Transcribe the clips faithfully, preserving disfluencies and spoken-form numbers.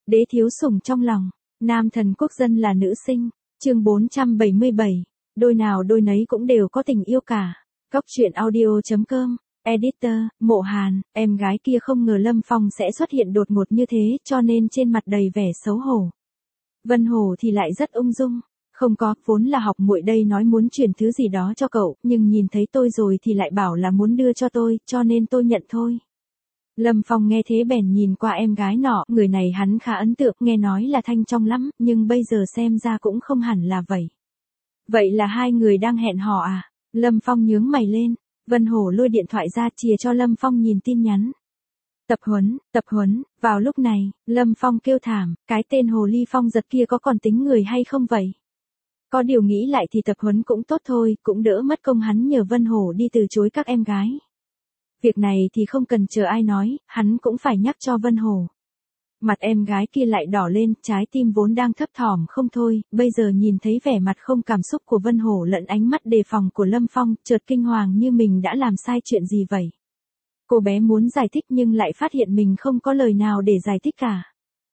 Đế thiếu sủng trong lòng, nam thần quốc dân là nữ sinh, chương bốn trăm bảy mươi bảy, đôi nào đôi nấy cũng đều có tình yêu cả. Góc truyện audio.com, editor, Mộ Hàn, em gái kia không ngờ Lâm Phong sẽ xuất hiện đột ngột như thế cho nên trên mặt đầy vẻ xấu hổ. Vân Hổ thì lại rất ung dung, không có, vốn là học muội đây nói muốn chuyển thứ gì đó cho cậu, nhưng nhìn thấy tôi rồi thì lại bảo là muốn đưa cho tôi, cho nên tôi nhận thôi. Lâm Phong nghe thế bèn nhìn qua em gái nọ, người này hắn khá ấn tượng, nghe nói là thanh trong lắm, nhưng bây giờ xem ra cũng không hẳn là vậy. Vậy là hai người đang hẹn hò à? Lâm Phong nhướng mày lên, Vân Hổ lôi điện thoại ra chìa cho Lâm Phong nhìn tin nhắn. Tập huấn, tập huấn, vào lúc này, Lâm Phong kêu thảm, cái tên hồ ly Phong giật kia có còn tính người hay không vậy? Có điều nghĩ lại thì tập huấn cũng tốt thôi, cũng đỡ mất công hắn nhờ Vân Hổ đi từ chối các em gái. Việc này thì không cần chờ ai nói, hắn cũng phải nhắc cho Vân Hổ. Mặt em gái kia lại đỏ lên, trái tim vốn đang thấp thỏm không thôi, bây giờ nhìn thấy vẻ mặt không cảm xúc của Vân Hổ lẫn ánh mắt đề phòng của Lâm Phong, chợt kinh hoàng như mình đã làm sai chuyện gì vậy. Cô bé muốn giải thích nhưng lại phát hiện mình không có lời nào để giải thích cả.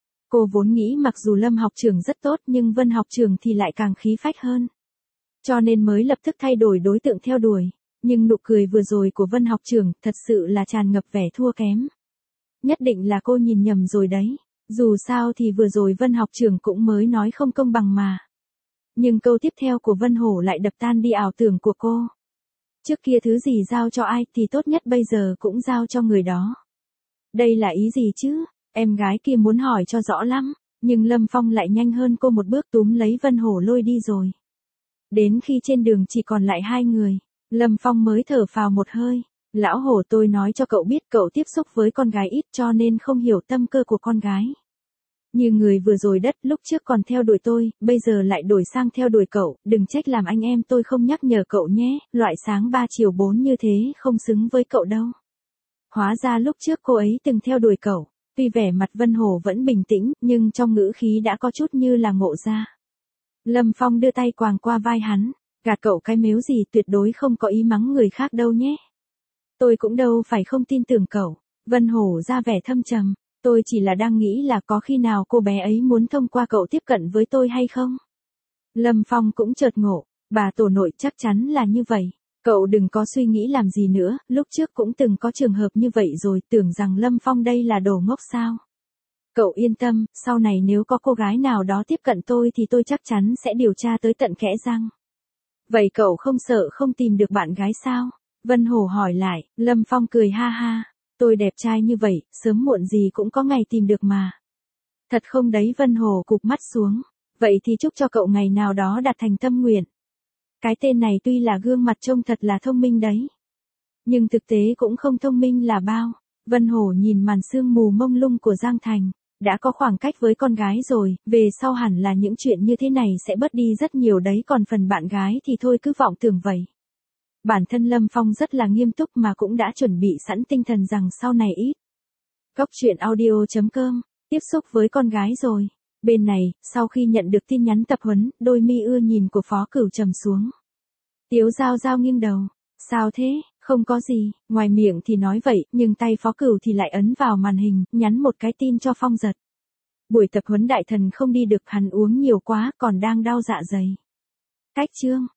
Cô vốn nghĩ mặc dù Lâm học trưởng rất tốt nhưng Vân học trưởng thì lại càng khí phách hơn. Cho nên mới lập tức thay đổi đối tượng theo đuổi. Nhưng nụ cười vừa rồi của Vân học trưởng thật sự là tràn ngập vẻ thua kém. Nhất định là cô nhìn nhầm rồi đấy. Dù sao thì vừa rồi Vân học trưởng cũng mới nói không công bằng mà. Nhưng câu tiếp theo của Vân Hổ lại đập tan đi ảo tưởng của cô. Trước kia thứ gì giao cho ai thì tốt nhất bây giờ cũng giao cho người đó. Đây là ý gì chứ? Em gái kia muốn hỏi cho rõ lắm. Nhưng Lâm Phong lại nhanh hơn cô một bước túm lấy Vân Hổ lôi đi rồi. Đến khi trên đường chỉ còn lại hai người. Lâm Phong mới thở phào một hơi. Lão Hổ, tôi nói cho cậu biết cậu tiếp xúc với con gái ít cho nên không hiểu tâm cơ của con gái. Như người vừa rồi đất, lúc trước còn theo đuổi tôi, bây giờ lại đổi sang theo đuổi cậu, đừng trách làm anh em tôi không nhắc nhở cậu nhé, loại sáng ba chiều bốn như thế không xứng với cậu đâu. Hóa ra lúc trước cô ấy từng theo đuổi cậu, tuy vẻ mặt Vân Hổ vẫn bình tĩnh, nhưng trong ngữ khí đã có chút như là ngộ ra. Lâm Phong đưa tay quàng qua vai hắn. Gạt cậu cái mếu gì, tuyệt đối không có ý mắng người khác đâu nhé. Tôi cũng đâu phải không tin tưởng cậu. Vân Hổ ra vẻ thâm trầm. Tôi chỉ là đang nghĩ là có khi nào cô bé ấy muốn thông qua cậu tiếp cận với tôi hay không. Lâm Phong cũng chợt ngộ. Bà tổ nội chắc chắn là như vậy. Cậu đừng có suy nghĩ làm gì nữa. Lúc trước cũng từng có trường hợp như vậy rồi, tưởng rằng Lâm Phong đây là đồ ngốc sao. Cậu yên tâm, sau này nếu có cô gái nào đó tiếp cận tôi thì tôi chắc chắn sẽ điều tra tới tận kẽ răng. Vậy cậu không sợ không tìm được bạn gái sao? Vân Hổ hỏi lại. Lâm Phong cười ha ha. Tôi đẹp trai như vậy, sớm muộn gì cũng có ngày tìm được mà. Thật không đấy? Vân Hổ cụp mắt xuống. Vậy thì chúc cho cậu ngày nào đó đạt thành tâm nguyện. Cái tên này tuy là gương mặt trông thật là thông minh đấy. Nhưng thực tế cũng không thông minh là bao. Vân Hổ nhìn màn sương mù mông lung của Giang Thành. Đã có khoảng cách với con gái rồi, về sau hẳn là những chuyện như thế này sẽ bớt đi rất nhiều đấy, còn phần bạn gái thì thôi cứ vọng tưởng vậy. Bản thân Lâm Phong rất là nghiêm túc mà cũng đã chuẩn bị sẵn tinh thần rằng sau này ít. Góc truyện audio.com, tiếp xúc với con gái rồi. Bên này, sau khi nhận được tin nhắn tập huấn, đôi mi ưa nhìn của Phó Cửu trầm xuống. Tiếu Giao Giao nghiêng đầu. Sao thế? Không có gì, ngoài miệng thì nói vậy, nhưng tay Phó Cửu thì lại ấn vào màn hình, nhắn một cái tin cho Phong Giật. Buổi tập huấn đại thần không đi được, hắn uống nhiều quá, còn đang đau dạ dày. Cách chương.